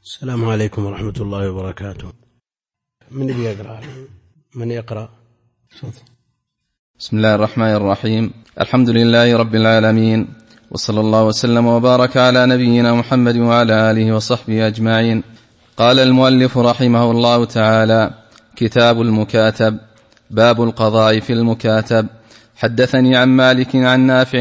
السلام عليكم ورحمة الله وبركاته. من يقرأ؟ بسم الله الرحمن الرحيم. الحمد لله رب العالمين، وصلى الله وسلم وبارك على نبينا محمد وعلى آله وصحبه أجمعين. قال المؤلف رحمه الله تعالى: كتاب المكاتب. باب القضاء في المكاتب. حدثني مالك عن نافع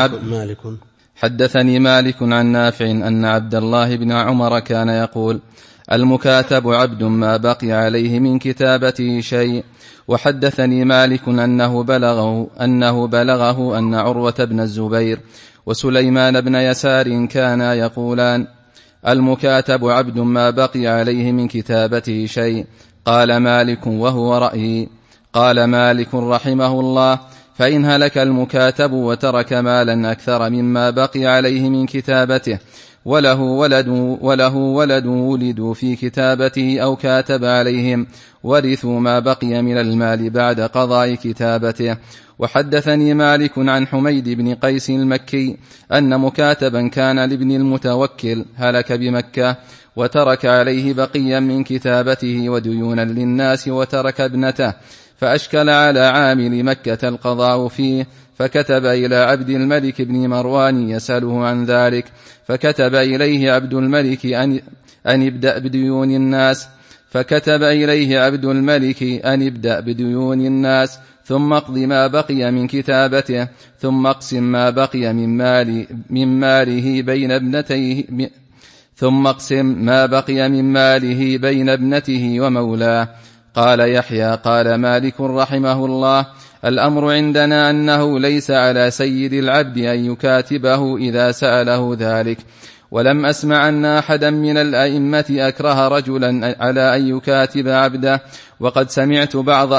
أن عبد الله بن عمر كان يقول: المكاتب عبد ما بقي عليه من كتابته شيء. وحدثني مالك أنه بلغه أن عروة بن الزبير وسليمان بن يسار كانا يقولان: المكاتب عبد ما بقي عليه من كتابته شيء. قال مالك وهو رأيي. قال مالك رحمه الله: فإن هلك المكاتب وترك مالا أكثر مما بقي عليه من كتابته وله ولد ولدوا في كتابته أو كاتب عليهم ورثوا ما بقي من المال بعد قضاء كتابته. وحدثني مالك عن حميد بن قيس المكي أن مكاتبا كان لابن المتوكل هلك بمكة وترك عليه بقيا من كتابته وديونا للناس وترك ابنته، فأشكل على عامل مكة القضاء فيه، فكتب إلى عبد الملك بن مروان يسأله عن ذلك، فكتب إليه عبد الملك أن يبدأ بديون الناس ثم اقض ما بقي من كتابته، ثم اقسم ما بقي من ماله بين ابنته ومولاه. قال يحيى: قال مالك رحمه الله: الأمر عندنا أنه ليس على سيد العبد أن يكاتبه إذا سأله ذلك، ولم أسمع أن أحدا من الأئمة أكره رجلا على أن يكاتب عبده. وقد سمعت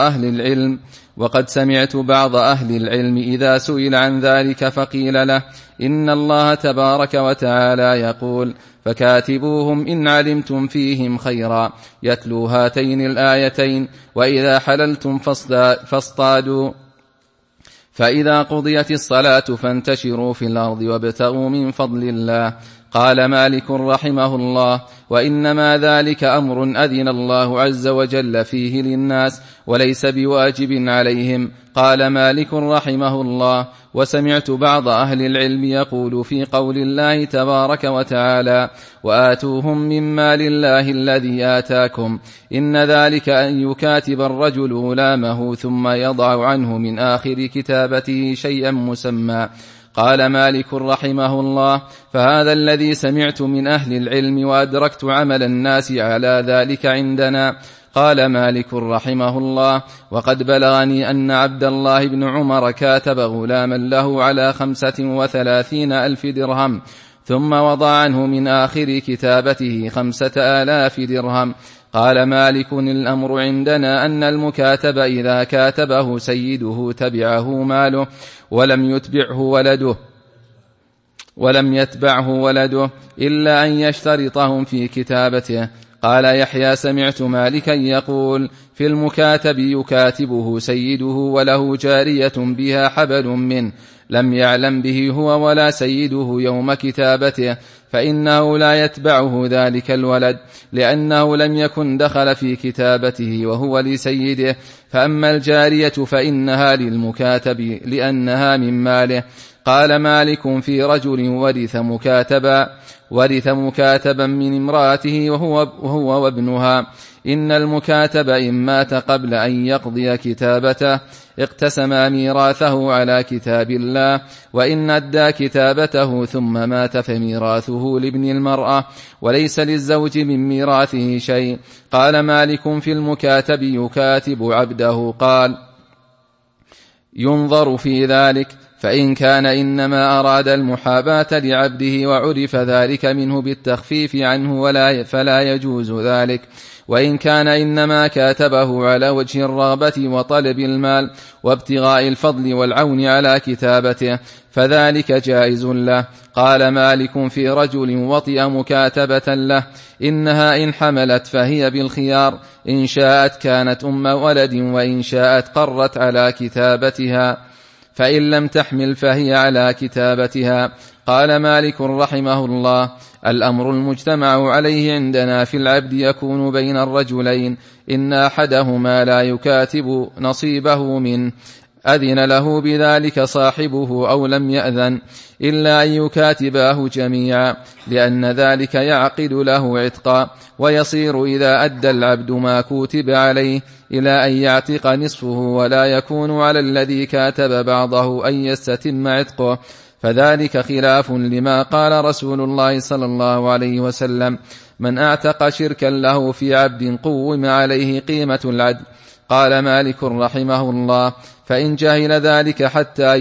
بعض أهل العلم إذا سئل عن ذلك فقيل له: إن الله تبارك وتعالى يقول: فكاتبوهم إن علمتم فيهم خيرا، يتلو هاتين الآيتين: وإذا حللتم فاصطادوا، فإذا قضيت الصلاة فانتشروا في الأرض وابتغوا من فضل الله. قال مالك رحمه الله: وإنما ذلك أمر أذن الله عز وجل فيه للناس وليس بواجب عليهم. قال مالك رحمه الله: وسمعت بعض أهل العلم يقول في قول الله تبارك وتعالى: وآتوهم من مال الله الذي آتاكم، إن ذلك أن يكاتب الرجل غلامه ثم يضع عنه من آخر كتابته شيئا مسمى. قال مالك رحمه الله: فهذا الذي سمعت من أهل العلم وأدركت عمل الناس على ذلك عندنا. قال مالك رحمه الله: وقد بلغني أن عبد الله بن عمر كاتب غلاما له على 35,000 درهم، ثم وضع عنه من آخر كتابته 5,000 درهم. قال مالك: الأمر عندنا أن المكاتب إذا كاتبه سيده تبعه ماله ولم يتبعه ولده إلا أن يشترطهم في كتابته. قال يحيى: سمعت مالكا يقول: في المكاتب يكاتبه سيده وله جارية بها حبل منه لم يعلم به هو ولا سيده يوم كتابته، فإنه لا يتبعه ذلك الولد، لأنه لم يكن دخل في كتابته وهو لسيده. فأما الجارية فإنها للمكاتب لأنها من ماله. قال مالك: في رجل ورث مكاتبا من امرأته وهو وابنها، إن المكاتب إن مات قبل أن يقضي كتابته اقتسما ميراثه على كتاب الله، وإن أدى كتابته ثم مات فميراثه لابن المرأة وليس للزوج من ميراثه شيء. قال مالك: في المكاتب يكاتب عبده. قال: ينظر في ذلك، فإن كان إنما أراد المحاباة لعبده وعرف ذلك منه بالتخفيف عنه فلا يجوز ذلك، وإن كان إنما كاتبه على وجه الرغبة وطلب المال وابتغاء الفضل والعون على كتابته فذلك جائز له. قال مالك: في رجل وطئ مكاتبة له، إنها إن حملت فهي بالخيار، إن شاءت كانت أم ولد وإن شاءت قرت على كتابتها، فإن لم تحمل فهي على كتابتها. قال مالك رحمه الله: الأمر المجتمع عليه عندنا في العبد يكون بين الرجلين إن أحدهما لا يكاتب نصيبه منه أذن له بذلك صاحبه أو لم يأذن، إلا أن يكاتباه جميعا، لأن ذلك يعقد له عتقا، ويصير إذا أدى العبد ما كتب عليه إلى أن يعتق نصفه، ولا يكون على الذي كاتب بعضه أن يستتم عتقه، فذلك خلاف لما قال رسول الله صلى الله عليه وسلم: من أعتق شركا له في عبد قوم عليه قيمة العدل. قال مالك رحمه الله: فإن جهل ذلك حتى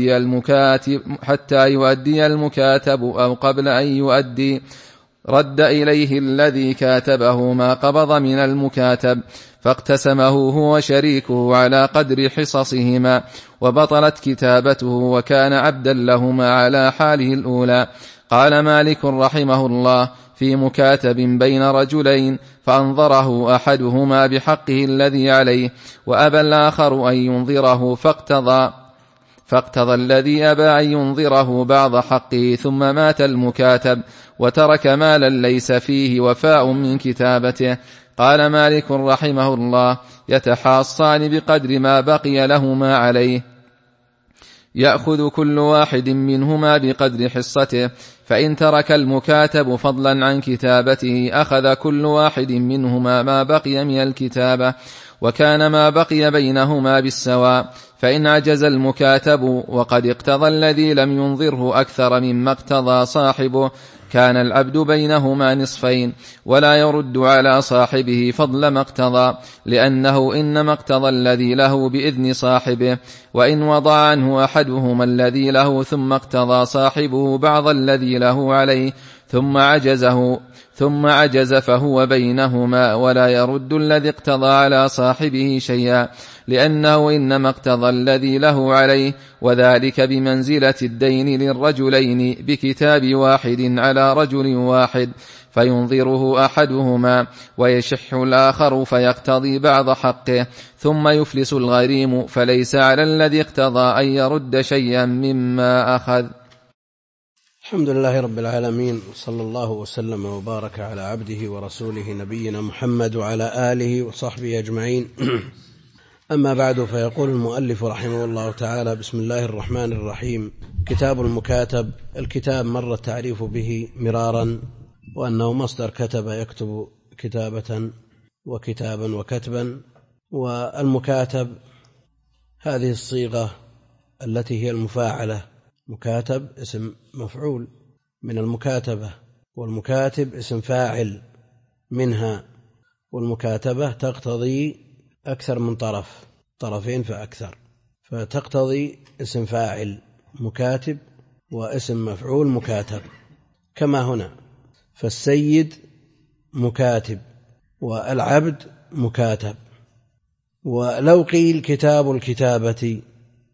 يؤدي المكاتب أو قبل أن يؤدي، رد إليه الذي كاتبه ما قبض من المكاتب، فاقتسمه هو شريكه على قدر حصصهما، وبطلت كتابته، وكان عبدا لهما على حاله الأولى. قال مالك رحمه الله: في مكاتب بين رجلين فأنظره أحدهما بحقه الذي عليه، وأبى الآخر أن ينظره، فاقتضى الذي أبى أن ينظره بعض حقه، ثم مات المكاتب وترك مالا ليس فيه وفاء من كتابته. قال مالك رحمه الله: يتحاصان بقدر ما بقي لهما عليه، يأخذ كل واحد منهما بقدر حصته، فإن ترك المكاتب فضلا عن كتابته أخذ كل واحد منهما ما بقي من الكتابة، وكان ما بقي بينهما بالسواء. فإن عجز المكاتب وقد اقتضى الذي لم ينظره أكثر مما اقتضى صاحبه، كان العبد بينهما نصفين، ولا يرد على صاحبه فضل ما اقتضى، لأنه إنما اقتضى الذي له بإذن صاحبه. وإن وضع عنه أحدهما الذي له ثم اقتضى صاحبه بعض الذي له عليه ثم عجز فهو بينهما، ولا يرد الذي اقتضى على صاحبه شيئا، لأنه إنما اقتضى الذي له عليه، وذلك بمنزلة الدين للرجلين بكتاب واحد على رجل واحد، فينظره أحدهما ويشح الآخر فيقتضي بعض حقه، ثم يفلس الغريم، فليس على الذي اقتضى أن يرد شيئا مما أخذ. الحمد لله رب العالمين، صلى الله وسلم وبارك على عبده ورسوله نبينا محمد وعلى آله وصحبه أجمعين. أما بعد، فيقول المؤلف رحمه الله تعالى: بسم الله الرحمن الرحيم. كتاب المكاتب. الكتاب مر التعريف به مرارا، وأنه مصدر كتب يكتب كتابة وكتابا وكتبا. والمكاتب هذه الصيغة التي هي المفاعلة، مكاتب اسم مفعول من المكاتبة، والمكاتب اسم فاعل منها، والمكاتبة تقتضي أكثر من طرفين فأكثر، فتقتضي اسم فاعل مكاتب واسم مفعول مكاتب، كما هنا. فالسيد مكاتب والعبد مكاتب. ولو قيل كتاب الكتابة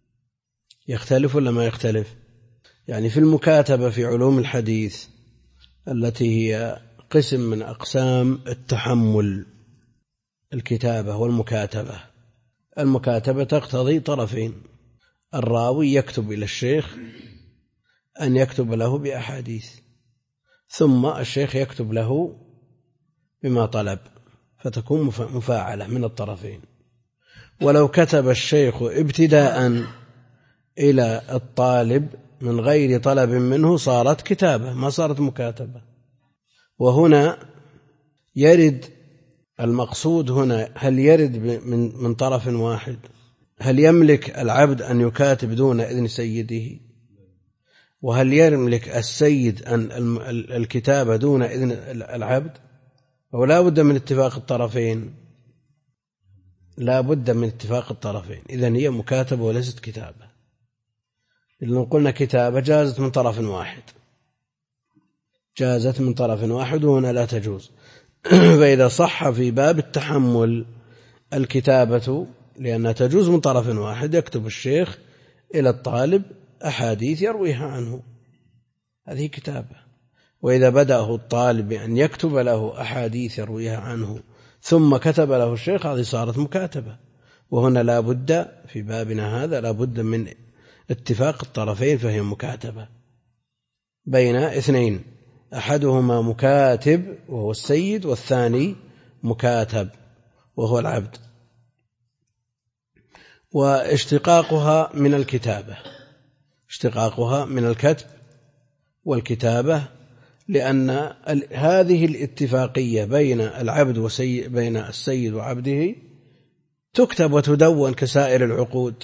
يختلف ولا ما يختلف؟ يعني في المكاتبة في علوم الحديث التي هي قسم من أقسام التحمل، الكتابة والمكاتبة. المكاتبة تقتضي طرفين: الراوي يكتب إلى الشيخ أن يكتب له بأحاديث، ثم الشيخ يكتب له بما طلب، فتكون مفاعلة من الطرفين. ولو كتب الشيخ ابتداء إلى الطالب من غير طلب منه صارت كتابة، ما صارت مكاتبة. وهنا يرد المقصود هنا، هل يرد من طرف واحد؟ هل يملك العبد أن يكاتب دون إذن سيده؟ وهل يملك السيد أن الكتابة دون إذن العبد؟ أو لا بد من اتفاق الطرفين؟ لا بد من اتفاق الطرفين. إذن هي مكاتبة وليست كتابة. إذن قلنا كتابة جازت من طرف واحد، جازت من طرف واحد، وهنا لا تجوز. فإذا صح في باب التحمل الكتابة، لأنها تجوز من طرف واحد، يكتب الشيخ إلى الطالب أحاديث يرويها عنه، هذه كتابة. وإذا بدأه الطالب بأن يكتب له أحاديث يرويها عنه ثم كتب له الشيخ، هذه صارت مكاتبة. وهنا لا بد في بابنا هذا لا بد من اتفاق الطرفين فهي مكاتبة بين اثنين، أحدهما مكاتب وهو السيد، والثاني مكاتب وهو العبد. واشتقاقها من الكتابة، اشتقاقها من الكتب والكتابة، لأن هذه الاتفاقية بين العبد بين السيد وعبده تكتب وتدون كسائر العقود،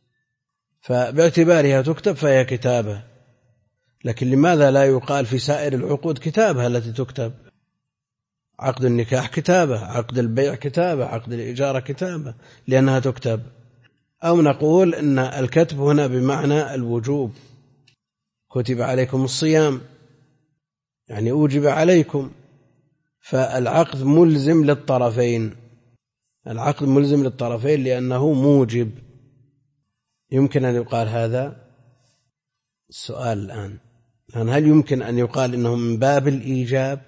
فباعتبارها تكتب فهي كتابة. لكن لماذا لا يقال في سائر العقود كتابة التي تكتب؟ عقد النكاح كتابة، عقد البيع كتابة، عقد الإجارة كتابة، لأنها تكتب. أو نقول إن الكتب هنا بمعنى الوجوب، كتب عليكم الصيام يعني أوجب عليكم، فالعقد ملزم للطرفين، العقد ملزم للطرفين لأنه موجب. يمكن أن يقال هذا السؤال الآن، هل يمكن أن يقال إنه من باب الإيجاب؟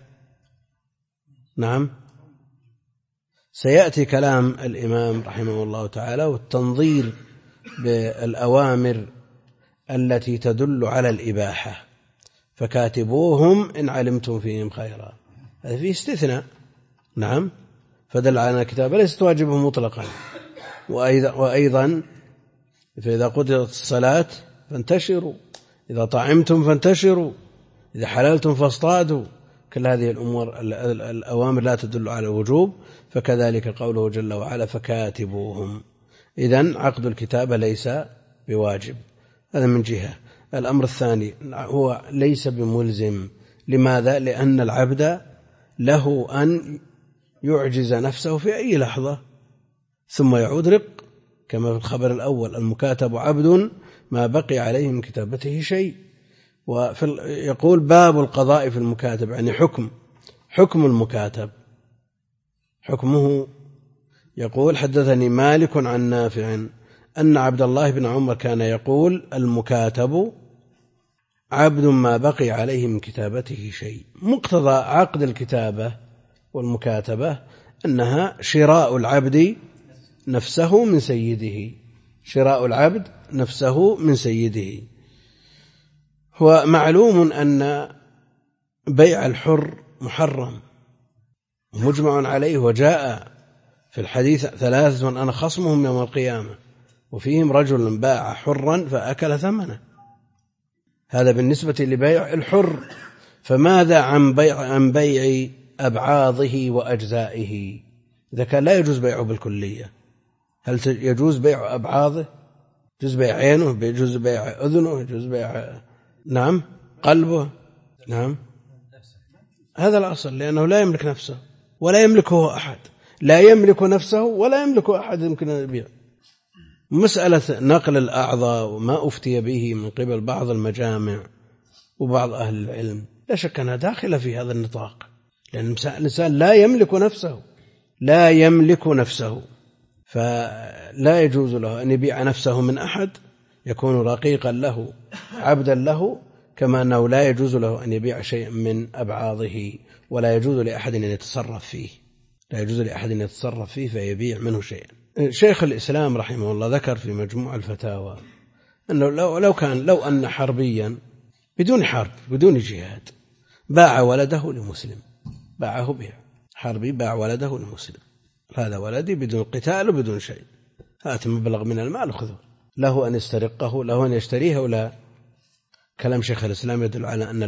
نعم، سيأتي كلام الإمام رحمه الله تعالى والتنظير بالأوامر التي تدل على الإباحة، فكاتبوهم إن علمتم فيهم خيرا، هذا فيه استثناء. نعم، فدل على الكتابة ليست واجبه مطلقا. وأيضا فإذا قضيت الصلاة فانتشروا، إذا طعمتم فانتشروا، إذا حللتم فاصطادوا، كل هذه الأمور الأوامر لا تدل على الوجوب، فكذلك قوله جل وعلا فكاتبوهم. إذن عقد الكتابة ليس بواجب، هذا من جهة. الأمر الثاني هو ليس بملزم. لماذا؟ لأن العبد له أن يعجز نفسه في أي لحظة ثم يعود رق، كما في الخبر الأول المكاتب عبد ما بقي عليه من كتابته شيء. ويقول باب القضاء في المكاتب، يعني حكم المكاتب، حكمه. يقول حدثني مالك عن نافع أن عبد الله بن عمر كان يقول المكاتب عبد ما بقي عليه من كتابته شيء. مقتضى عقد الكتابة والمكاتبة أنها شراء العبد نفسه من سيده، شراء العبد نفسه من سيده. هو معلوم أن بيع الحر محرم مجمع عليه، وجاء في الحديث 3 أنا خصمهم يوم القيامة، وفيهم رجل باع حرا فأكل ثمنه، هذا بالنسبة لبيع الحر. فماذا عن بيع أبعاضه وأجزائه؟ إذا كان لا يجوز بيعه بالكلية، هل يجوز بيع أبعاضه؟ يجوز بيع عينه، يجوز بيع أذنه، يجوز بيع نعم قلبه، نعم هذا الأصل، لأنه لا يملك نفسه ولا يملكه أحد، لا يملك نفسه ولا يملك أحد يمكن أن يبيع. مسألة نقل الأعضاء وما أفتي به من قبل بعض المجامع وبعض أهل العلم لا شك أنها داخلة في هذا النطاق، لأن الإنسان لا يملك نفسه، فلا يجوز له أن يبيع نفسه من أحد، يكون رقيقا له عبدا له، كما أنه لا يجوز له أن يبيع شيء من أبعاضه، ولا يجوز لأحد أن يتصرف فيه، لا يجوز لأحد أن يتصرف فيه فيبيع منه شيئا. شيخ الإسلام رحمه الله ذكر في مجموع الفتاوى أنه لو أن حربيا بدون حرب بدون جهاد باع ولده لمسلم، باعه بيع حربي، باع ولده لمسلم، هذا ولدي بدون قتال وبدون شيء، هات مبلغ من المال خذه، له أن يسترقه، له أن يشتريه ولا؟ كلام شيخ الإسلام يدل على أن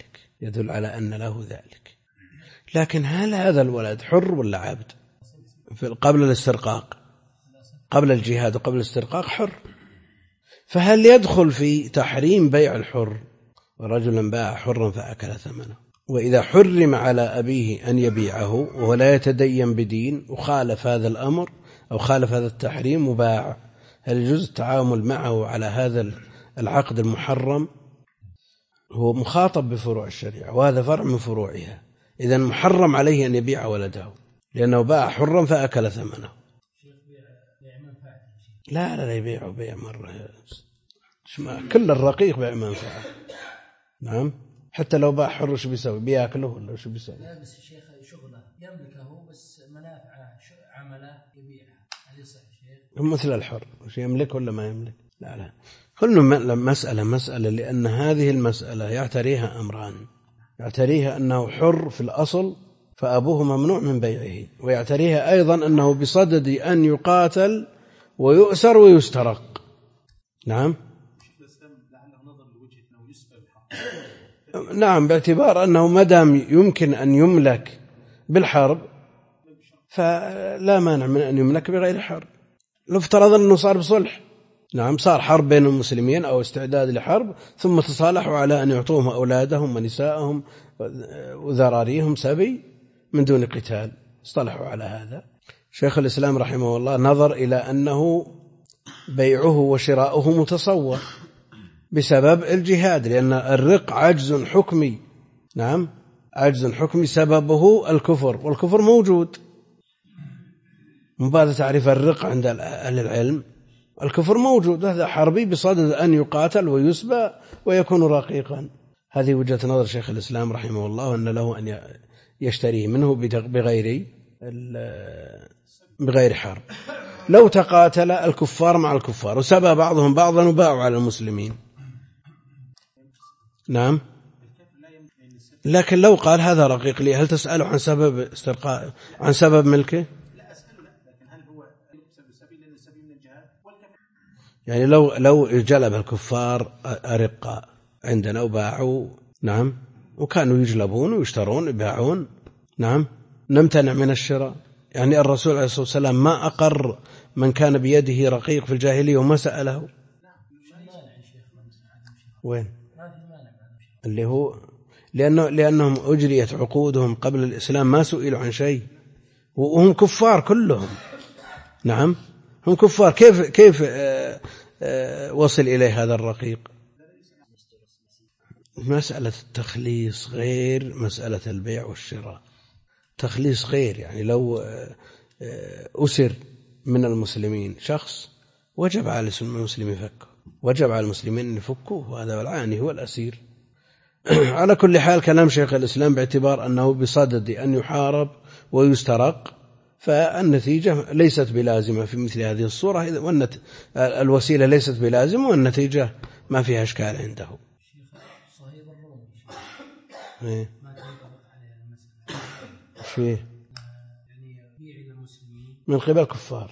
له ذلك، لكن هل هذا الولد حر ولا عبد؟ قبل الاسترقاق، قبل الجهاد وقبل الاسترقاق حر، فهل يدخل في تحريم بيع الحر؟ ورجلا باع حرا فأكل ثمنه، وإذا حرم على أبيه أن يبيعه وهو لا يتدين بدين وخالف هذا الأمر أو خالف هذا التحريم وباع، هل يجوز التعامل معه على هذا العقد المحرم؟ هو مخاطب بفروع الشريعة وهذا فرع من فروعها، إذن محرم عليه أن يبيع ولده لأنه باع حرا فأكل ثمنه. لا يبيعه بيع مرة، كل الرقيق بيع منفعة. نعم، حتى لو باع حر شو بيسوي؟ بياكله ولا شو بيسوي؟ لا بس الشيخ شغله يملكه، بس منافعه عمله يبيعها، هل يصح شيخ؟ مثل الحر، وش يملك ولا ما يملك؟ لا كل مسألة لأن هذه المسألة يعتريها أمران، يعتريها أنه حر في الأصل فأبوه ممنوع من بيعه، ويعتريها أيضا أنه بصدد أن يقاتل ويؤسر ويسترق. نعم نعم، باعتبار أنه مدام يمكن أن يملك بالحرب فلا مانع من أن يملك بغير حرب. لو افترض أنه صار بصلح، نعم صار حرب بين المسلمين أو استعداد لحرب، ثم تصالحوا على أن يعطوهم أولادهم ونساءهم وذراريهم سبي من دون قتال، اصطلحوا على هذا. شيخ الإسلام رحمه الله نظر إلى أنه بيعه وشراؤه متصور بسبب الجهاد، لأن الرق عجز حكمي. نعم عجز حكمي سببه الكفر، والكفر موجود. من بعد تعريف الرق عند أهل العلم الكفر موجود، هذا حربي بصدد أن يقاتل ويسبى ويكون رقيقا. هذه وجهة نظر شيخ الإسلام رحمه الله، أن له أن يشتريه منه بغير حرب. لو تقاتل الكفار مع الكفار وسبى بعضهم بعضا وباعوا على المسلمين، نعم، لكن لو قال هذا رقيق لي، هل تسأله عن سبب استرقاء، عن سبب ملكه؟ يعني لو جلب الكفار أرقاء عندنا وباعوا، نعم، وكانوا يجلبون ويشترون ويباعون، نعم، نمتنع من الشراء. يعني الرسول عليه الصلاة والسلام ما أقر من كان بيده رقيق في الجاهلية وما سأله. وين؟ اللي هو لأنهم أجريت عقودهم قبل الإسلام، ما سئلوا عن شيء وهم كفار كلهم. نعم هم كفار، كيف وصل إليه هذا الرقيق؟ مسألة التخليص غير مسألة البيع والشراء. تخليص غير، يعني لو أسر من المسلمين شخص وجب على المسلمين فكه، وجب على المسلمين أن يفكوه، وهذا العاني هو الأسير. على كل حال كلام شيخ الإسلام باعتبار أنه بصدد أن يحارب ويسترق، فالنتيجة ليست بلازمة في مثل هذه الصورة، الوسيلة ليست بلازمة والنتيجة ما فيها إشكال عنده. فيه من قبل كفار.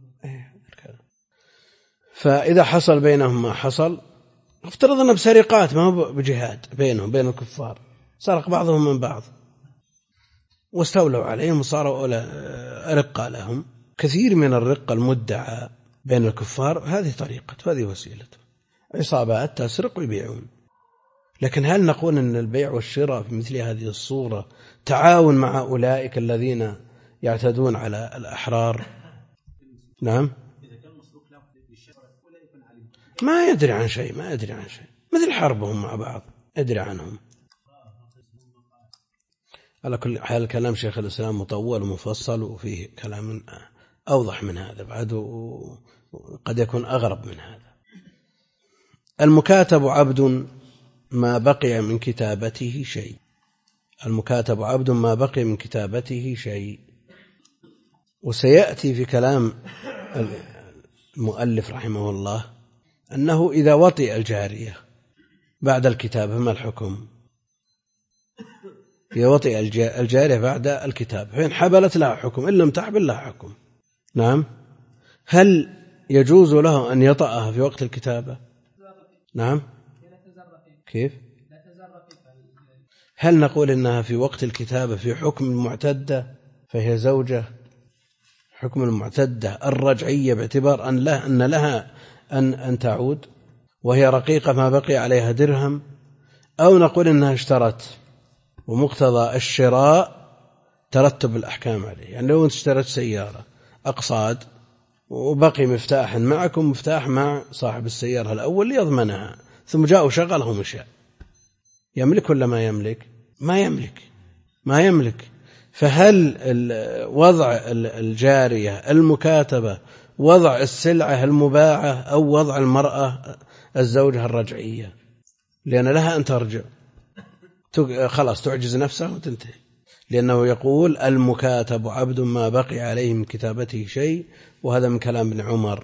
فإذا حصل بينهم ما حصل، افترضنا بسرقات ما هو بجهاد بينهم بين الكفار، سرق بعضهم من بعض واستولوا عليهم وصاروا أرقى لهم. كثير من الرقة المدعى بين الكفار هذه طريقة، هذه وسيلة، عصابات تسرق ويبيعون. لكن هل نقول أن البيع والشراء في مثل هذه الصورة تعاون مع أولئك الذين يعتدون على الأحرار؟ نعم، ما يدري عن شيء، ما يدري عن شيء، مثل حربهم مع بعض أدري عنهم. على كل حال كلام شيخ الإسلام مطول ومفصل، وفيه كلام أوضح من هذا بعد، وقد يكون أغرب من هذا. المكاتب عبد ما بقي من كتابته شيء. المكاتب عبد ما بقي من كتابته شيء. وسيأتي في كلام المؤلف رحمه الله أنه إذا وطئ الجارية بعد الكتابة ما الحكم؟ إذا وطئ الجارية بعد الكتابة فإن حبلت لها حكم، إن لم تحبل لها حكم. نعم، هل يجوز له أن يطأها في وقت الكتابة؟ نعم، كيف؟ هل نقول إنها في وقت الكتابة في حكم المعتدة فهي زوجة، حكم المعتدة الرجعية باعتبار أن لها أن تعود وهي رقيقة ما بقي عليها درهم، أو نقول إنها اشترت ومقتضى الشراء ترتب الأحكام عليه؟ يعني لو أنت اشترت سيارة أقصاد وبقي مفتاح معك ومفتاح مع صاحب السيارة الأول ليضمنها، ثم جاء وشغله ومشى، يملك ولا ما يملك؟ ما يملك. فهل وضع الجارية المكاتبة وضع السلعة المباعة أو وضع المرأة الزوجة الرجعية؟ لأن لها أن ترجع، خلاص تعجز نفسها وتنتهي، لأنه يقول المكاتب عبد ما بقي عليه من كتابته شيء، وهذا من كلام ابن عمر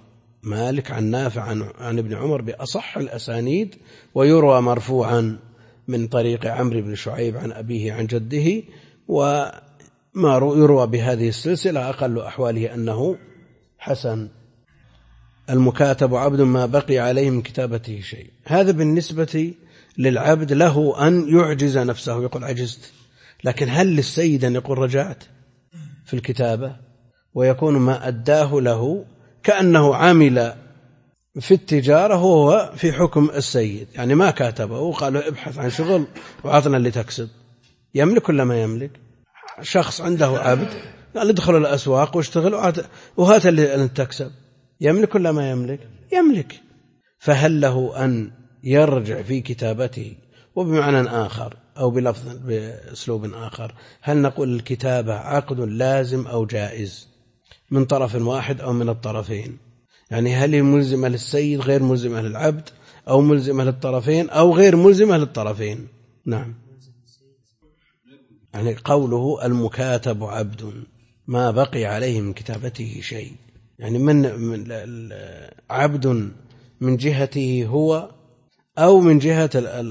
مالك عن نافع عن ابن عمر بأصح الأسانيد، ويروى مرفوعا من طريق عمرو بن شعيب عن أبيه عن جده، وما يروى بهذه السلسلة أقل أحواله أنه حسن. المكاتب عبد ما بقي عليه من كتابته شيء. هذا بالنسبة للعبد له أن يعجز نفسه، يقول عجزت. لكن هل للسيد أن يقول رجعت في الكتابة، ويكون ما أداه له كأنه عمل في التجارة وهو في حكم السيد، يعني ما كاتبه وقال له ابحث عن شغل وعطنا اللي تكسب. يملك ولا ما يملك؟ شخص عنده عبد قال ادخل الأسواق واشتغل وهات اللي تكسب. يملك ولا ما يملك؟ يملك. فهل له أن يرجع في كتابته؟ وبمعنى آخر أو بلفظ بأسلوب آخر، هل نقول الكتابة عقد لازم أو جائز من طرف واحد أو من الطرفين؟ يعني هل هي ملزمة للسيد غير ملزمة للعبد، أو ملزمة للطرفين أو غير ملزمة للطرفين؟ نعم. يعني قوله المكاتب عبد ما بقي عليه من كتابته شيء، يعني من عبد من جهته هو أو من جهة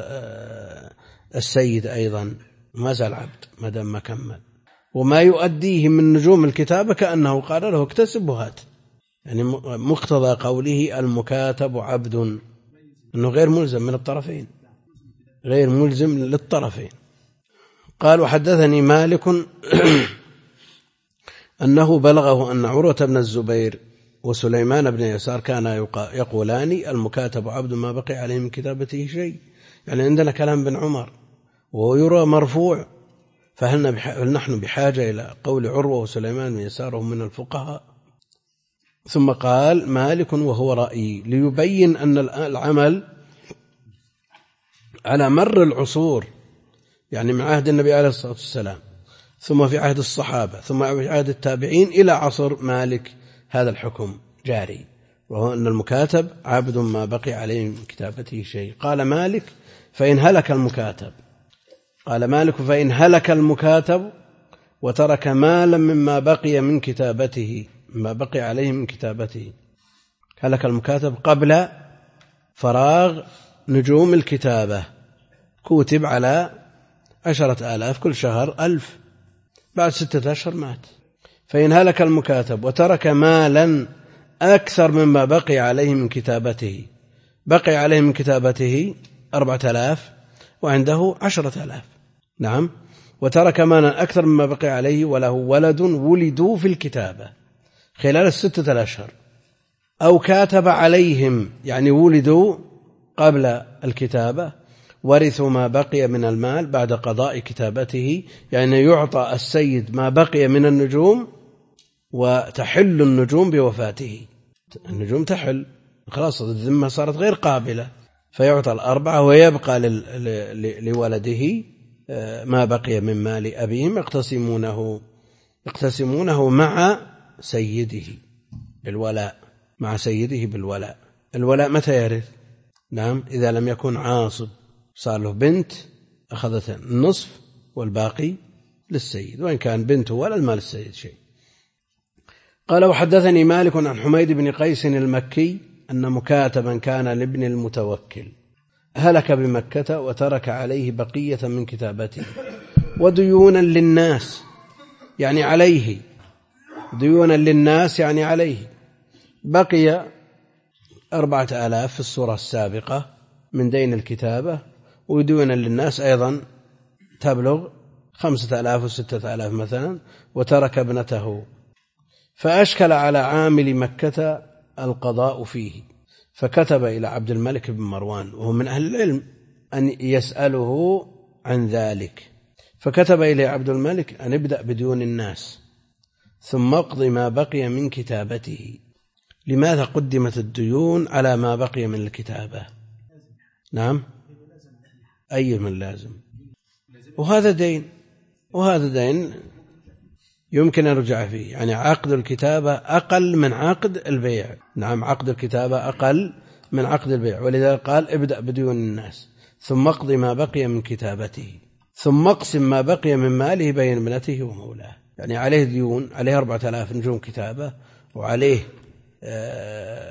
السيد أيضا ما زال عبد ما دام ما كمل. وما يؤديه من نجوم الكتابة كأنه قال له اكتسب وهات، يعني مقتضى قوله المكاتب عبد أنه غير ملزم من الطرفين، غير ملزم للطرفين. قال وحدثني مالك أنه بلغه أن عروة بن الزبير وسليمان بن يسار كان يقولان المكاتب عبد ما بقي عليه من كتابته شيء. يعني عندنا كلام بن عمر ويرى مرفوع، فهل نحن بحاجة إلى قول عروة وسليمان بن يسار هم من الفقهاء؟ ثم قال مالك وهو رأيي، ليبين أن العمل على مر العصور، يعني من عهد النبي عليه الصلاة والسلام ثم في عهد الصحابة ثم في عهد التابعين إلى عصر مالك، هذا الحكم جاري، وهو أن المكاتب عبد ما بقي عليه من كتابته شيء. قال مالك فإن هلك المكاتب، قال مالك فإن هلك المكاتب وترك مالا مما بقي من كتابته، ما بقي عليه من كتابته، هلك المكاتب قبل فراغ نجوم الكتابة، كتب على 10,000 كل شهر 1000، بعد 6 أشهر مات. فإن هلك المكاتب وترك مالا أكثر مما بقي عليه من كتابته، بقي عليه من كتابته 4000 وعنده 10,000، نعم، وترك مالا أكثر مما بقي عليه وله ولد ولدوا في الكتابة خلال 6 أشهر، أو كاتب عليهم يعني ولدوا قبل الكتابة، ورثوا ما بقي من المال بعد قضاء كتابته، يعني يعطى السيد ما بقي من النجوم وتحل النجوم بوفاته، النجوم تحل خلاص، الذمة صارت غير قابلة، فيعطى 4 ويبقى لولده ما بقي من مال أبيهم يقتسمونه مع سيده بالولاء، مع سيده بالولاء. الولاء متى يرث؟ نعم إذا لم يكن عاصب، صار له بنت أخذت النصف والباقي للسيد، وإن كان بنته ولا المال السيد شيء. قال وحدثني مالك عن حميد بن قيس المكي أن مكاتبا كان لابن المتوكل هلك بمكة وترك عليه بقية من كتابته وديونا للناس، يعني عليه، ديونا للناس يعني عليه، بقي 4000 في الصورة السابقة من دين الكتابة، وديونا للناس أيضا تبلغ 5000 و6000 مثلا، وترك ابنته، فأشكل على عامل مكة القضاء فيه، فكتب إلى عبد الملك بن مروان وهو من أهل العلم أن يسأله عن ذلك، فكتب إلى عبد الملك أن ابدأ بديون الناس ثم اقضي ما بقي من كتابته. لماذا قدمت الديون على ما بقي من الكتابة؟ نعم أي من لازم، وهذا دين وهذا دين يمكن أن يرجع فيه، يعني عقد الكتابة أقل من عقد البيع، نعم عقد الكتابة أقل من عقد البيع، ولذلك قال ابدأ بديون الناس ثم اقضي ما بقي من كتابته ثم اقسم ما بقي من ماله بين ابنته ومولاه، يعني عليه ديون، عليه 4000 نجوم كتابة وعليه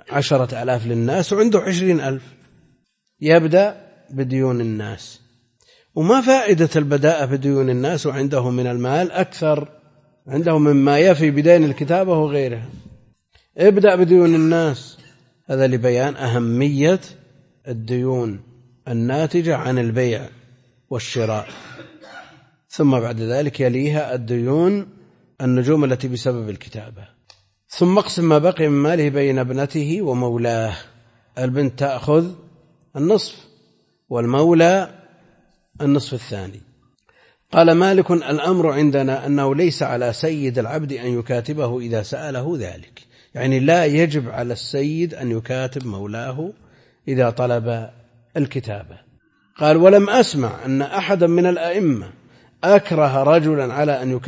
10,000 للناس وعنده 20,000، يبدأ بديون الناس. وما فائدة البداءة بديون الناس وعنده من المال أكثر، عنده مما يفي بدين الكتابة وغيرها. ابدأ بديون الناس، هذا لبيان أهمية الديون الناتجة عن البيع والشراء. ثم بعد ذلك يليها الديون النجوم التي بسبب الكتابة. ثم اقسم ما بقي من ماله بين ابنته ومولاه. البنت تأخذ النصف والمولى النصف الثاني. قال مالك: الأمر عندنا أنه ليس على سيد العبد أن يكاتبه إذا سأله ذلك، يعني لا يجب على السيد أن يكاتب مولاه إذا طلب الكتابة. قال: ولم أسمع أن أحدا من الأئمة أكره رجلا على أن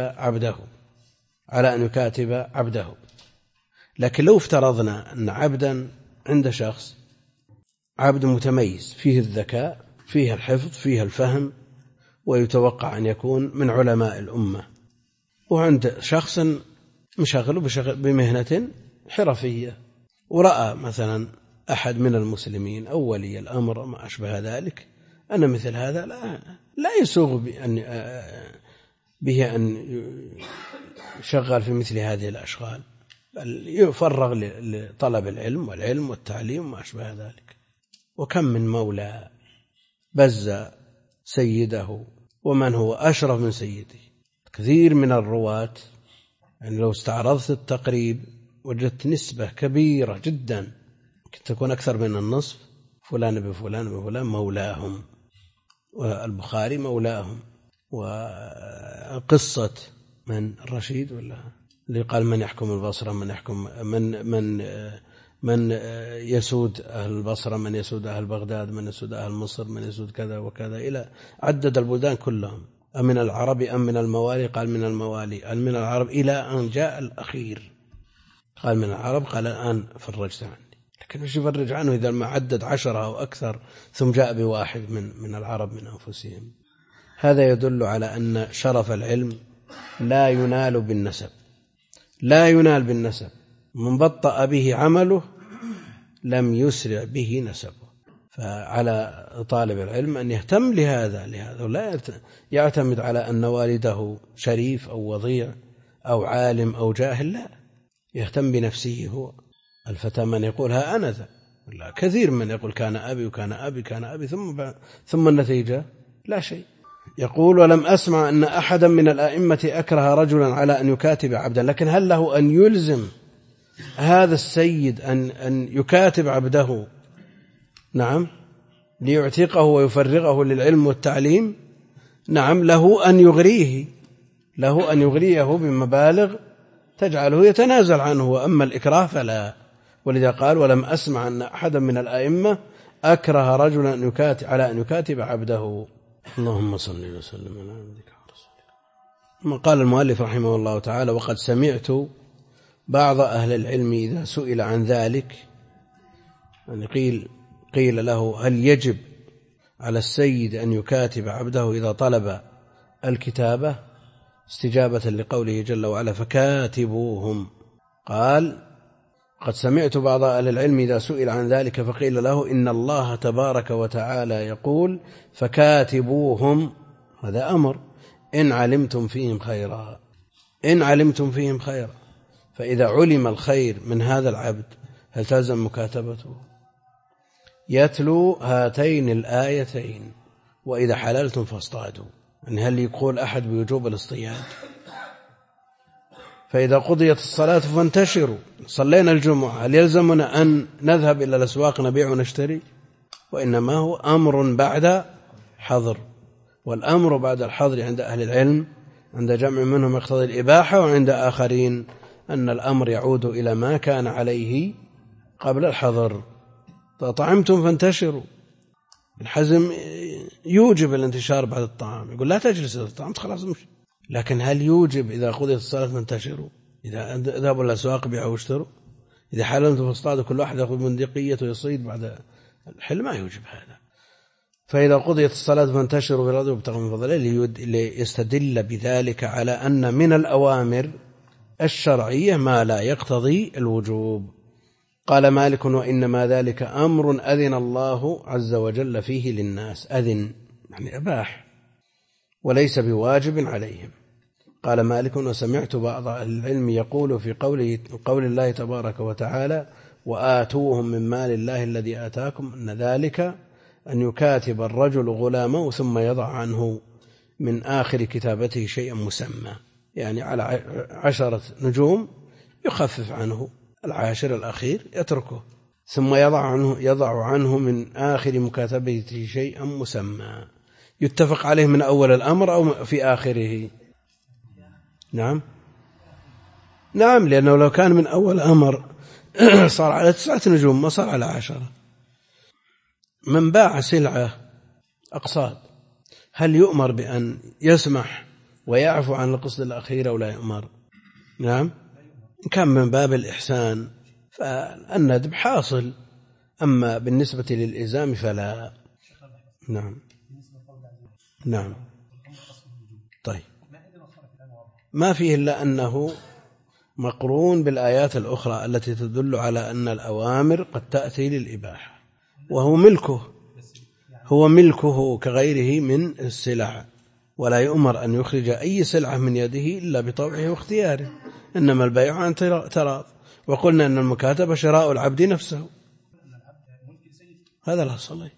يكاتب عبده. لكن لو افترضنا أن عبدا عند شخص عبد متميز فيه الذكاء، فيه الحفظ، فيه الفهم، ويتوقع أن يكون من علماء الأمة، وعند شخص مشغله بمهنة حرفية، ورأى مثلا أحد من المسلمين أو ولي الأمر ما أشبه ذلك أن مثل هذا لا يسوغ به أن يشغل في مثل هذه الأشغال، بل يفرغ لطلب العلم والعلم والتعليم وما أشبه ذلك. وكم من مولى بز سيده ومن هو أشرف من سيده. كثير من الرواة، يعني لو استعرضت التقريب وجدت نسبة كبيرة جدا، ممكن تكون أكثر من النصف، فلان بفلان بفلان مولاهم، والبخاري مولاهم. وقصة من الرشيد ولا اللي قال: من يحكم البصرة، من يسود أهل البصرة، من يسود أهل بغداد، من يسود أهل مصر، من يسود كذا وكذا، إلى عدد البلدان كلهم. أمن العرب أم من الموالي؟ قال: من الموالي. قال: من العرب، إلى أن جاء الأخير قال: من العرب. قال: الآن فرجت عني. لكن مش يفرج عنه إذا ما عدد 10 أو أكثر ثم جاء بواحد من العرب من أنفسهم. هذا يدل على أن شرف العلم لا ينال بالنسب. من بطأ به عمله لم يسرع به نسبه. فعلى طالب العلم أن يهتم لهذا، ولا يعتمد على أن والده شريف أو وضيع أو عالم أو جاهل، لا، يهتم بنفسه هو. الفتى من يقول: ها أنا ذا، لا، كثير من يقول: كان أبي وكان أبي كان أبي، ثم النتيجة لا شيء. يقول: ولم أسمع أن أحدا من الأئمة أكره رجلا على أن يكاتب عبدا. لكن هل له أن يلزم هذا السيد أن يكاتب عبده؟ نعم، ليعتقه ويفرغه للعلم والتعليم. نعم، له أن يغريه بمبالغ تجعله يتنازل عنه، وأما الإكراه فلا. ولذا قال: ولم أسمع أن أحدا من الأئمة أكره رجلا على أن يكاتب عبده. اللهم صل وسلم على عبدك ورسولك. قال المؤلف رحمه الله تعالى: وقد سمعت بعض أهل العلم إذا سئل عن ذلك، يعني قيل له: هل يجب على السيد أن يكاتب عبده إذا طلب الكتابة؟ استجابة لقوله جل وعلا: فكاتبوهم. قال: قد سمعت بعض أهل العلم إذا سئل عن ذلك فقيل له: إن الله تبارك وتعالى يقول: فكاتبوهم، هذا أمر، إن علمتم فيهم خيرا. فإذا علم الخير من هذا العبد هل تلزم مكاتبته؟ يتلو هاتين الآيتين: وإذا حللتم فاصطادوا. يعني هل يقول أحد بوجوب الاصطياد؟ فإذا قضيت الصلاة فانتشروا، صلينا الجمعة، هل يلزمنا أن نذهب إلى الأسواق نبيع ونشتري؟ وإنما هو أمر بعد حظر، والأمر بعد الحظر عند أهل العلم، عند جمع منهم يقتضي الإباحة، وعند آخرين أن الأمر يعود إلى ما كان عليه قبل الحظر. طعمتم فانتشروا. الحزم يوجب الانتشار بعد الطعام، يقول: لا تجلس إذا طعمت خلاص امشي. لكن هل يوجب إذا قضيت الصلاة فانتشروا؟ إذا ذهبوا الأسواق بيعوا واشتروا؟ إذا حللتم فاصطادوا، كل واحد يأخذ بندقية ويصيد بعد الحل؟ ما يوجب هذا. فإذا قضيت الصلاة فانتشروا في الأرض وابتغوا من فضل الله، ليستدل بذلك على أن من الأوامر الشرعية ما لا يقتضي الوجوب. قال مالك وإنما ذلك أمر أذن الله عز وجل فيه للناس، أذن يعني أباح، وليس بواجب عليهم. قال مالك وسمعت بعض أهل العلم يقول في قول الله تبارك وتعالى وآتوهم من مال الله الذي آتاكم أن ذلك أن يكاتب الرجل غلامه ثم يضع عنه من آخر كتابته شيئا مسمى، يعني على 10 نجوم يخفف عنه، العاشر الأخير يتركه، ثم يضع عنه من آخر مكاتبته شيئا مسمى يتفق عليه من أول الأمر أو في آخره. نعم لأنه لو كان من أول أمر صار على 9 نجوم ما صار على 10. من باع سلعة أقساط هل يؤمر بأن يسمح ويعفو عن القسط الأخير أو لا يؤمر؟ نعم، إن كان من باب الإحسان فالندب حاصل، أما بالنسبة للإلزام فلا. نعم طيب، ما فيه إلا أنه مقرون بالآيات الأخرى التي تدل على أن الأوامر قد تأتي للإباحة، وهو ملكه كغيره من السلع، ولا يؤمر أن يخرج أي سلعة من يده إلا بطوعه واختياره، إنما البيع عن تراض. وقلنا أن المكاتبة شراء العبد نفسه، هذا الأصل.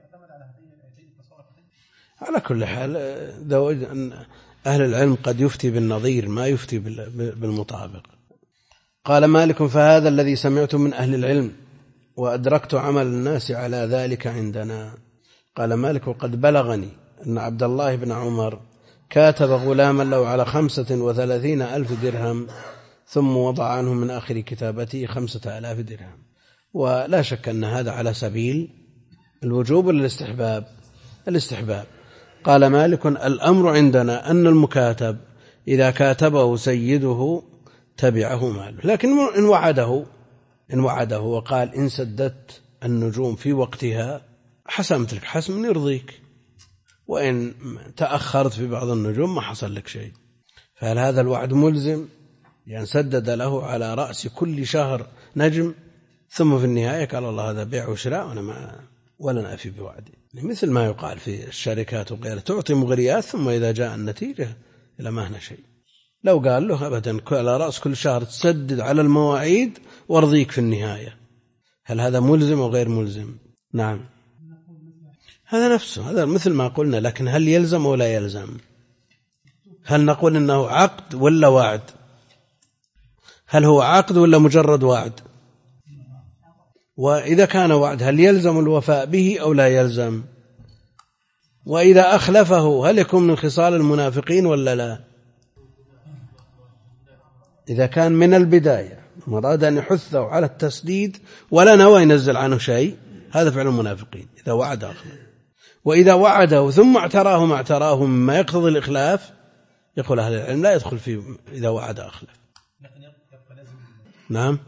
على كل حال أهل العلم قد يفتي بالنظير ما يفتي بالمطابق. قال مالك فهذا الذي سمعت من أهل العلم وأدركت عمل الناس على ذلك عندنا. قال مالك وقد بلغني أن عبد الله بن عمر كاتب غلاما له على 35,000 درهم ثم وضع عنه من آخر كتابته 5,000 درهم. ولا شك أن هذا على سبيل الوجوب والاستحباب. قال مالك الأمر عندنا أن المكاتب إذا كاتبه سيده تبعه ماله، لكن إن وعده وقال إن سددت النجوم في وقتها حسمت لك حسم يرضيك، وإن تأخرت في بعض النجوم ما حصل لك شيء، فهل هذا الوعد ملزم؟ يعني سدد له على رأس كل شهر نجم ثم في النهاية قال الله هذا بيع وشراء ولن أفي بوعدي، مثل ما يقال في الشركات وغيرها، تعطي مغريات ثم إذا جاء النتيجة إلى ما هنا شيء. لو قال له أبدا على رأس كل شهر تسدد على المواعيد وارضيك في النهاية، هل هذا ملزم أو غير ملزم؟ نعم هذا نفسه، هذا مثل ما قلنا، لكن هل يلزم أو لا يلزم؟ هل نقول إنه عقد ولا وعد؟ هل هو عقد ولا مجرد وعد؟ وإذا كان وعد هل يلزم الوفاء به أو لا يلزم؟ وإذا أخلفه هل يكون من خصال المنافقين ولا لا؟ إذا كان من البداية مراد أن يحثه على التسديد ولا نوى ينزل عنه شيء، هذا فعل المنافقين إذا وعد أخلف. وإذا وعده ثم اعتراه ما اعتراه مما يقتضي الإخلاف، يقول أهل العلم لا يدخل فيه إذا وعد أخلف. نعم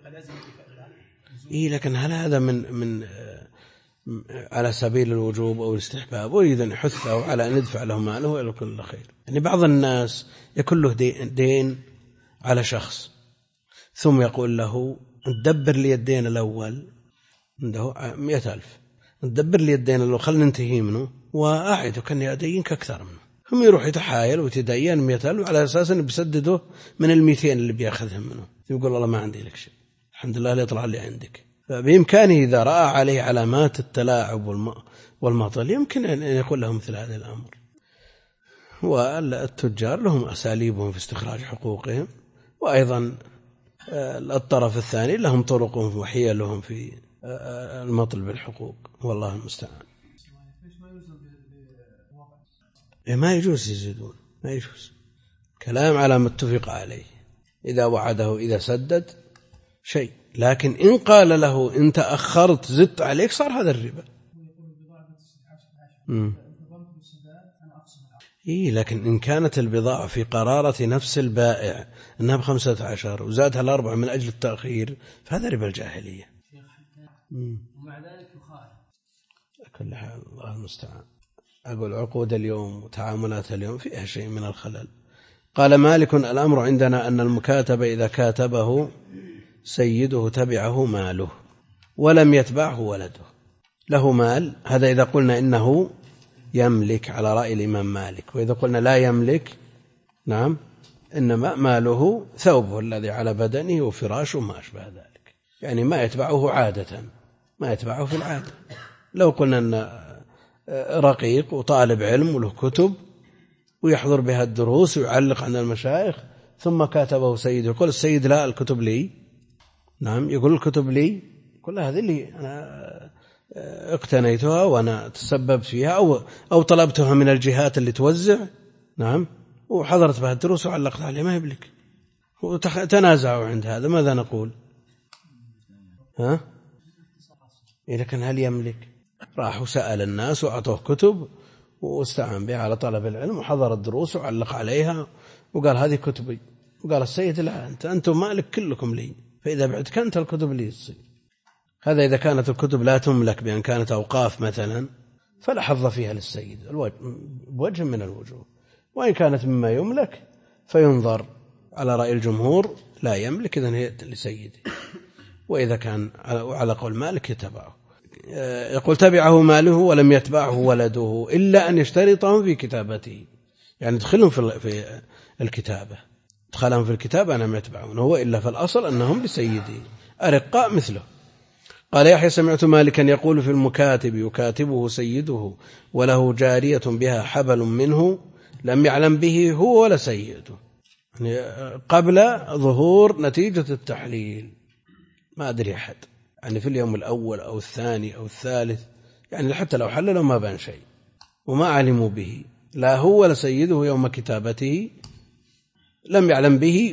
لكن هل هذا من على سبيل الوجوب أو الاستحباب؟ وإذا يحثه على أن يدفع له ماله وإلى كل خير. يعني بعض الناس يكون له دين على شخص ثم يقول له تدبر لي الدين الأول، عنده 100,000، تدبر لي الدين الأول خلنا ننتهي منه وأعدك أني أدينك أكثر منه. هم يروح يتحايل ويتدين 100,000 على أساس أنه بيسدده من 200 اللي بيأخذهم منه، يقول الله ما عندي لك شيء، الحمد لله اللي يطلع لي عندك. فبإمكانه إذا رأى عليه علامات التلاعب والمطل يمكن أن يقول له مثل هذا الأمر. والتجار لهم أساليبهم في استخراج حقوقهم، وأيضا الطرف الثاني لهم طرقهم وحيلهم في المطل بالحقوق، والله المستعان. ما يجوز يزيدون، ما يجوز، كلام على ما اتفق عليه. إذا وعده إذا سدد شيء، لكن إن قال له إن تأخرت زدت عليك صار هذا الربا. لكن إن كانت البضاعة في قرارة نفس البائع أنها ب15 وزادها ال4 من أجل التأخير فهذا ربا الجاهلية. ومع ذلك يخالف. كل حال الله المستعان. أقول عقود اليوم وتعاملات اليوم فيها شيء من الخلل. قال مالك الأمر عندنا أن المكاتب إذا كاتبه سيده تبعه ماله ولم يتبعه ولده. له مال، هذا إذا قلنا إنه يملك على رأي الإمام مالك. وإذا قلنا لا يملك، نعم، إنما ماله ثوبه الذي على بدنه وفراشه وما أشبه ذلك، يعني ما يتبعه عادة، ما يتبعه في العادة. لو قلنا أن رقيق وطالب علم وله كتب ويحضر بها الدروس ويعلق عن المشايخ، ثم كاتبه سيد، يقول السيد لا، الكتب لي. نعم، يقول الكتب لي، كل هذه اللي أنا اقتنيتها وأنا تسببت فيها أو طلبتها من الجهات اللي توزع، نعم، وحضرت بها الدروس وعلقت عليها، ما يملك. وتنازعوا عند هذا، ماذا نقول؟ إذا كان هل يملك؟ راح وسأل الناس وأعطوه كتب واستعان بها على طلب العلم وحضر الدروس وعلق عليها وقال هذه كتبي، وقال السيد لا، أنتم مالك كلكم لي، فإذا بعتك أنت الكتب لي تصير. هذا إذا كانت الكتب لا تملك، بأن كانت أوقاف مثلا فلا حظ فيها للسيد بوجه من الوجوه. وإن كانت مما يملك فينظر على رأي الجمهور لا يملك، إذن هي لسيده. وإذا كان على قول مالك يتبعه. يقول تبعه ماله ولم يتبعه ولده إلا أن يشترطهم في كتابته، يعني يدخلهم في الكتابة، ادخلهم في الكتابة أنهم يتبعون هو، إلا في الأصل أنهم لسيده أرقاء مثله. قال يحيى سمعت مالكا يقول في المكاتب يكاتبه سيده وله جارية بها حبل منه لم يعلم به هو ولا سيده، يعني قبل ظهور نتيجة التحليل، ما أدري أحد، يعني في اليوم الأول أو الثاني أو الثالث، يعني حتى لو حللوا ما بان شيء وما علموا به، لا هو ولا سيده يوم كتابته، لم يعلم به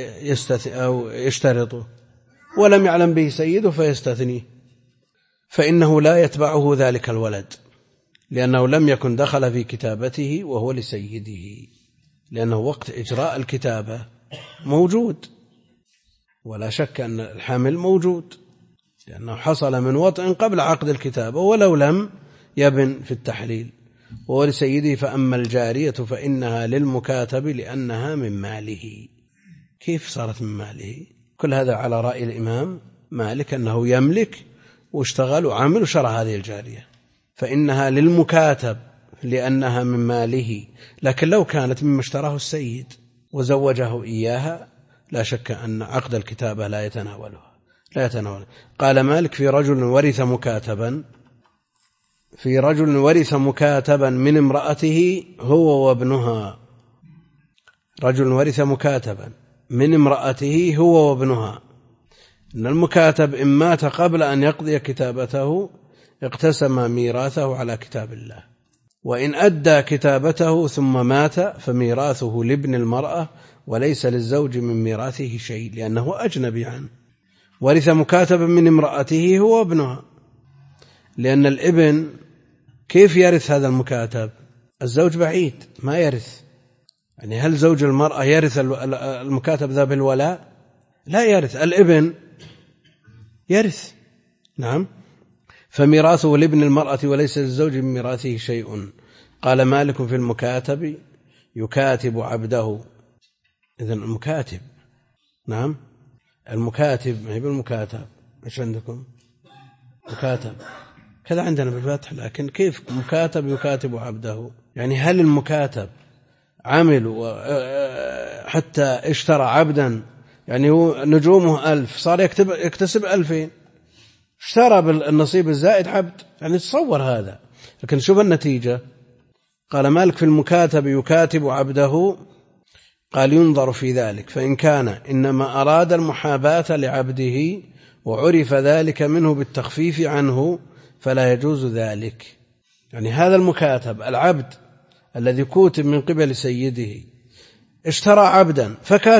أو يشترطه، ولم يعلم به سيده فيستثنيه، فإنه لا يتبعه ذلك الولد، لأنه لم يكن دخل في كتابته وهو لسيده، لأنه وقت إجراء الكتابة موجود، ولا شك أن الحمل موجود، لأنه حصل من وطء قبل عقد الكتابة ولو لم يبن في التحليل، وهو لسيده. فأما الجارية فإنها للمكاتب لأنها من ماله. كيف صارت من ماله؟ كل هذا على رأي الإمام مالك أنه يملك واشتغل وعمل وشرى هذه الجارية، فإنها للمكاتب لأنها من ماله. لكن لو كانت مما اشتراه السيد وزوجه إياها لا شك أن عقد الكتابة لا يتناولها. قال مالك في رجل ورث مكاتبا من امرأته هو وابنها، رجل ورث مكاتبا من امرأته هو وابنها، إن المكاتب إن مات قبل أن يقضي كتابته اقتسم ميراثه على كتاب الله، وإن أدى كتابته ثم مات فميراثه لابن المرأة وليس للزوج من ميراثه شيء لأنه أجنبي عنه. ورث مكاتبا من امرأته هو ابنها، لأن الابن كيف يرث هذا المكاتب؟ الزوج بعيد ما يرث، يعني هل زوج المرأة يرث المكاتب ذا بالولاء؟ لا يرث، الابن يرث. نعم، فميراثه لابن المرأة وليس للزوج من ميراثه شيء. قال مالك في المكاتب يكاتب عبده. إذن المكاتب، نعم، المكاتب ما هي بالمكاتب، إيش عندكم؟ مكاتب كذا عندنا بالفتح، لكن كيف مكاتب يكاتب عبده؟ يعني هل المكاتب عمل حتى اشترى عبدا، يعني هو نجومه 1000 صار يكتسب 2000، اشترى بالنصيب الزائد عبد، يعني تصور هذا. لكن شوف النتيجة. قال مالك في المكاتب يكاتب عبده، قال ينظر في ذلك، فإن كان إنما أراد المحاباة لعبده وعرف ذلك منه بالتخفيف عنه فلا يجوز ذلك. يعني هذا المكاتب العبد الذي كوتب من قبل سيده اشترى عبدا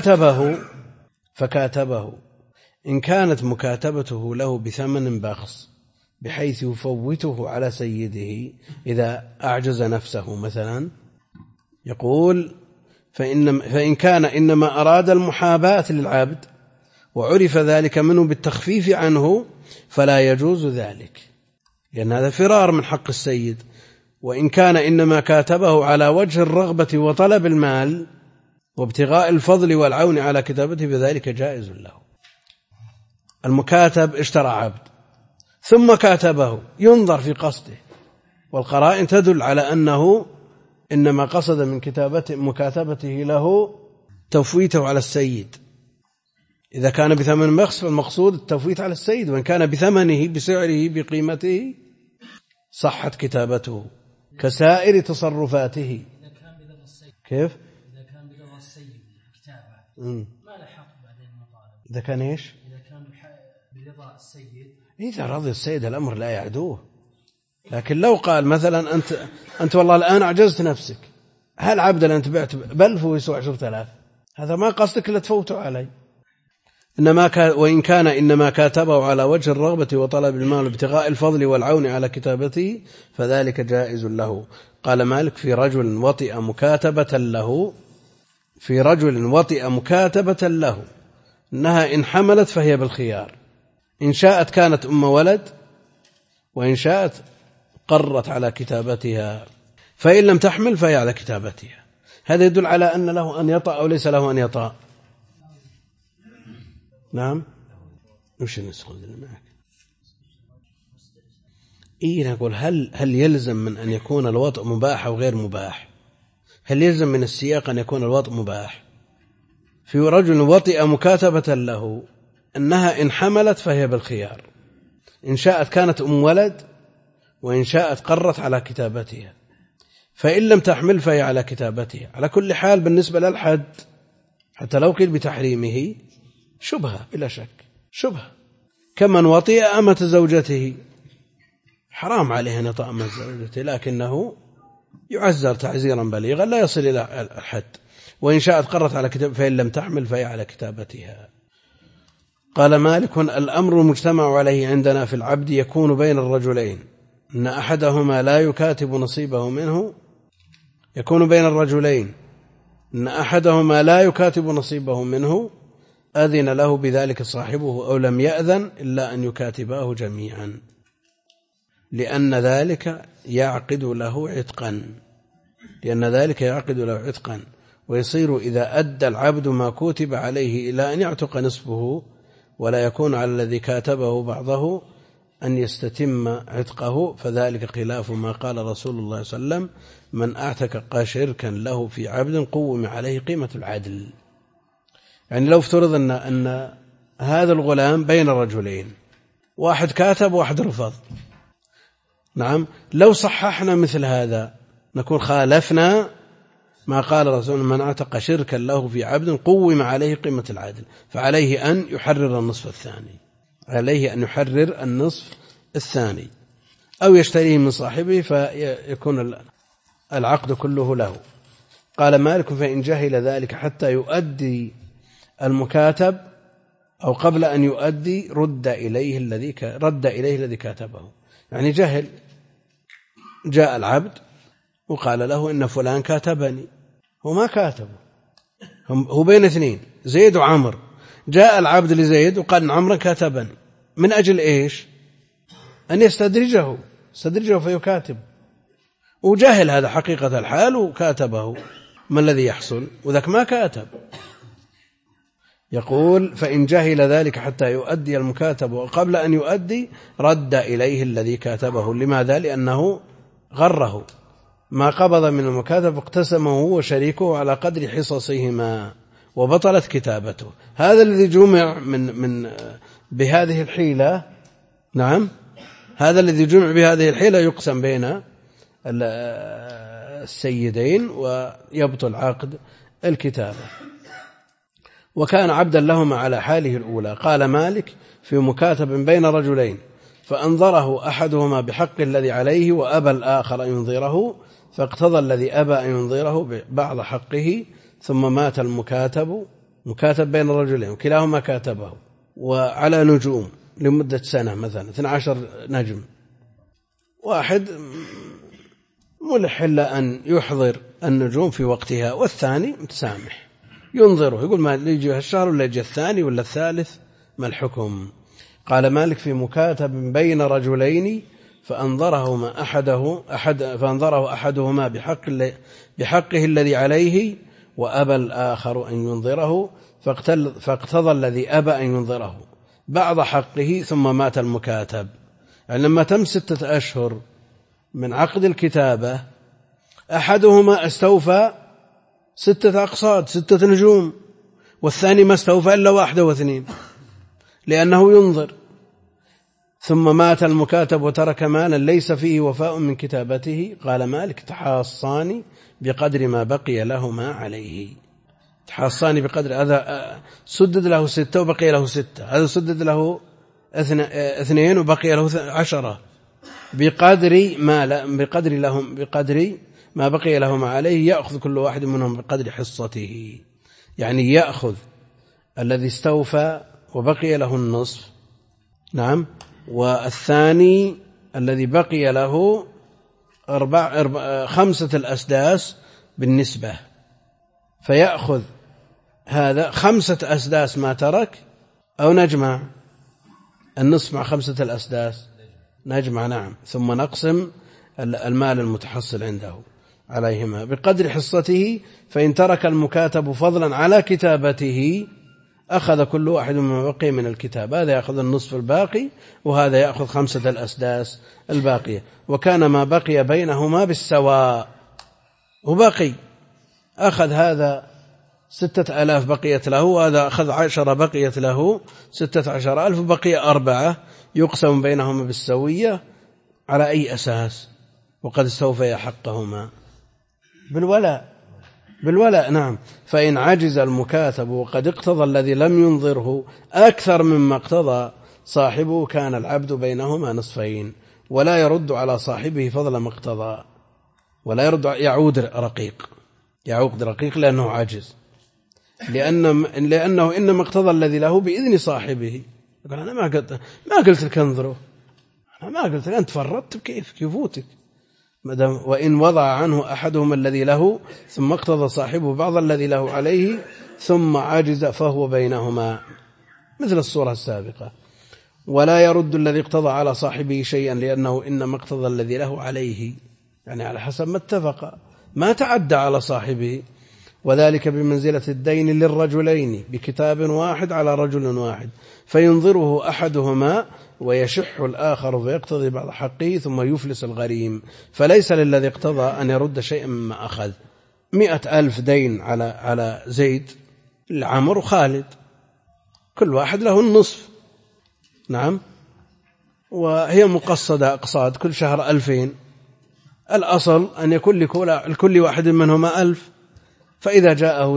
فكاتبه، إن كانت مكاتبته له بثمن بخس بحيث يفوته على سيده إذا أعجز نفسه مثلا، يقول فإن كان إنما أراد المحاباة للعبد وعرف ذلك منه بالتخفيف عنه فلا يجوز ذلك، لأن هذا فرار من حق السيد. وإن كان إنما كاتبه على وجه الرغبة وطلب المال وابتغاء الفضل والعون على كتابته فذلك جائز له. المكاتب اشترى عبد ثم كاتبه ينظر في قصده، والقرائن تدل على أنه إنما قصد من مكاتبته له تفويته على السيد. إذا كان بثمن بخس فالمقصود التفويت على السيد، وإن كان بثمنه بسعره بقيمته صحت كتابته كسائر تصرفاته. كيف؟ إذا كان بلغ السيد كتابة ما له حق بعدين المطالبة. إذا كان إيش؟ إذا كان برضا السيد، إذا رضي السيد الأمر لا يعدوه. لكن لو قال مثلا أنت والله الآن أعجزت نفسك، هل عبد أنت بعت بلف ويسوى 10,000، هذا ما قصدك إلا تفوته علي. وإن كان إنما كاتبه على وجه الرغبة وطلب المال ابتغاء الفضل والعون على كتابته فذلك جائز له. قال مالك في رجل وطئ مكاتبة له إنها إن حملت فهي بالخيار، إن شاءت كانت أم ولد وإن شاءت قرت على كتابتها، فإن لم تحمل فهي على كتابتها. هذا يدل على أن له أن يطأ أو ليس له أن يطأ. نعم. وش النسخة اللي معك؟ نقول هل يلزم من أن يكون الوطء مباح أو غير مباح؟ هل يلزم من السياق أن يكون الوطء مباح؟ في رجل وطئ مكاتبة له أنها إن حملت فهي بالخيار، إن شاءت كانت أم ولد وإن شاءت قرت على كتابتها، فإن لم تحمل فهي على كتابتها. على كل حال بالنسبة للحد حتى لو قيل بتحريمه شبهة بلا شك، شبهة. كمن وطئ أمة زوجته حرام عليه أن يطأ أمة زوجته، لكنه يعزر تعزيرا بليغا لا يصل إلى الحد. وإن شاءت قرت على كتابتها فإن لم تحمل فهي على كتابتها. قال مالك الأمر المجتمع عليه عندنا في العبد يكون بين الرجلين إن أحدهما لا يكاتب نصيبه منه، يكون بين الرجلين إن أحدهما لا يكاتب نصيبه منه أذن له بذلك صاحبه أو لم يأذن إلا أن يكاتباه جميعا، لأن ذلك يعقد له عتقا، ويصير إذا أدى العبد ما كتب عليه إلى أن يعتق نصفه، ولا يكون على الذي كاتبه بعضه أن يستتم عتقه، فذلك خلاف ما قال رسول الله صلى الله عليه وسلم من أعتق شركا له في عبد قوم عليه قيمة العدل. يعني لو افترض أن هذا الغلام بين الرجلين، واحد كاتب واحد رفض، نعم، لو صححنا مثل هذا نكون خالفنا ما قال رسول من أعتق شركا له في عبد قوم عليه قيمة العدل، فعليه أن يحرر النصف الثاني، أو يشتريه من صاحبه فيكون العقد كله له. قال مالك فإن جهل ذلك حتى يؤدي المكاتب أو قبل أن يؤدي رد إليه الذي كاتبه. يعني جهل، جاء العبد وقال له إن فلان كاتبني، هو ما كاتبه، هو بين اثنين زيد وعمر، جاء العبد لزيد وقال إن عمرا كاتبني، من أجل إيش؟ أن يستدرجه فيكاتب، وجهل هذا حقيقة الحال وكاتبه، ما الذي يحصل؟ وذاك ما كاتب. يقول فإن جهل ذلك حتى يؤدي المكاتب وقبل أن يؤدي رد إليه الذي كاتبه. لماذا؟ لأنه غره، ما قبض من المكاتب اقتسمه هو وشريكه على قدر حصصهما وبطلت كتابته. هذا الذي جمع من بهذه الحيلة، نعم، هذا الذي جمع بهذه الحيلة يقسم بين السيدين ويبطل عقد الكتابة. وكان عبدا لهما على حاله الأولى. قال مالك في مكاتب بين رجلين فأنظره أحدهما بحق الذي عليه وأبى الآخر أن ينظره، فاقتضى الذي أبى أن ينظره بعض حقه، ثم مات المكاتب بين الرجلين وكلاهما كاتبه وعلى نجوم لمدة سنة، مثلا 12 نجم، واحد ملح إلا أن يحضر النجوم في وقتها والثاني متسامح ينظره، يقول ما يجي هالشهر ولا يجي الثاني ولا الثالث، ما الحكم؟ قال مالك في مكاتب بين رجلين فأنظره أحدهما بحقه الذي عليه وأبى الآخر أن ينظره، فاقتضى الذي أبى أن ينظره بعض حقه ثم مات المكاتب. يعني لما تم 6 أشهر من عقد الكتابة أحدهما استوفى 6 أقصاد 6 نجوم، والثاني ما استوفى إلا 1 و2 لأنه ينظر، ثم مات المكاتب وترك مالا ليس فيه وفاء من كتابته، قال مالك تحاصان بقدر ما بقي لهما عليه. تحاصان بقدر، هذا سدد له 6 وبقي له 6، هذا سدد له 2 وبقي له 10، بقدر ما بقي لهما عليه يأخذ كل واحد منهم بقدر حصته. يعني يأخذ الذي استوفى وبقي له النصف، نعم، والثاني الذي بقي له 5 الأسداس بالنسبة، فيأخذ هذا 5 أسداس ما ترك، أو نجمع النصف مع 5 الأسداس، نجمع، نعم، ثم نقسم المال المتحصل عنده عليهما بقدر حصته. فإن ترك المكاتب فضلا على كتابته أخذ كل واحد مما بقي من الكتاب، هذا يأخذ النصف الباقي وهذا يأخذ 5 الأسداس الباقية، وكان ما بقي بينهما بالسواء. وبقي أخذ هذا 6000 بقيت له، وهذا أخذ 10 بقيت له 16,000، بقي 4 يقسم بينهما بالسوية. على أي أساس؟ وقد استوفي حقهما بالولاء، نعم. فإن عجز المكاتب وقد اقتضى الذي لم ينظره أكثر مما اقتضى صاحبه كان العبد بينهما نصفين، ولا يرد على صاحبه فضل ما اقتضى، ولا يرد، يعود رقيق لأنه عاجز، لأنه إنما اقتضى الذي له بإذن صاحبه. يقول أنا ما قلت لك انظره، أنا ما قلت لك، أنت فرطت، كيف يفوتك؟ وإن وضع عنه أحدهم الذي له ثم اقتضى صاحبه بعض الذي له عليه ثم عجز فهو بينهما، مثل الصورة السابقة. ولا يرد الذي اقتضى على صاحبه شيئا، لأنه إنما اقتضى الذي له عليه، يعني على حسب ما اتفق، ما تعدى على صاحبه. وذلك بمنزلة الدين للرجلين بكتاب واحد على رجل واحد، فينظره أحدهما ويشح الآخر فيقتضي بعض حقه ثم يفلس الغريم. فليس للذي اقتضى أن يرد شيئا مما أخذ. 100,000 دين على زيد العمر وخالد، كل واحد له النصف، نعم، وهي مقصدة أقصاد كل شهر 2000، الأصل أن يكون لكل واحد منهما 1000. فإذا جاءه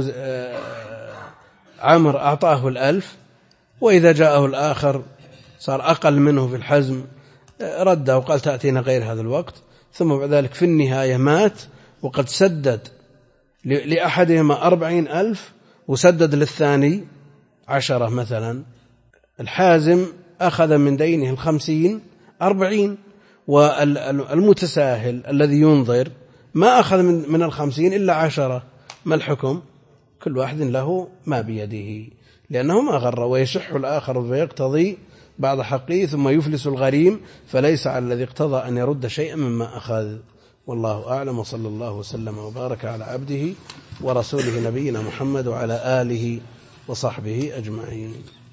عمر أعطاه 1000، وإذا جاءه الآخر صار أقل منه في الحزم رده وقال تأتينا غير هذا الوقت، ثم بعد ذلك في النهاية مات وقد سدد لأحدهما 40,000 وسدد للثاني 10 مثلا. الحازم أخذ من دينه 50 40، والمتساهل الذي ينظر ما أخذ من 50 إلا 10. ما الحكم؟ كل واحد له ما بيده، لأنه ما غر. ويشح الآخر فيقتضي بعض حقه ثم يفلس الغريم، فليس على الذي اقتضى أن يرد شيئا مما أخذ. والله أعلم، وصلى الله وسلم وبارك على عبده ورسوله نبينا محمد وعلى آله وصحبه أجمعين.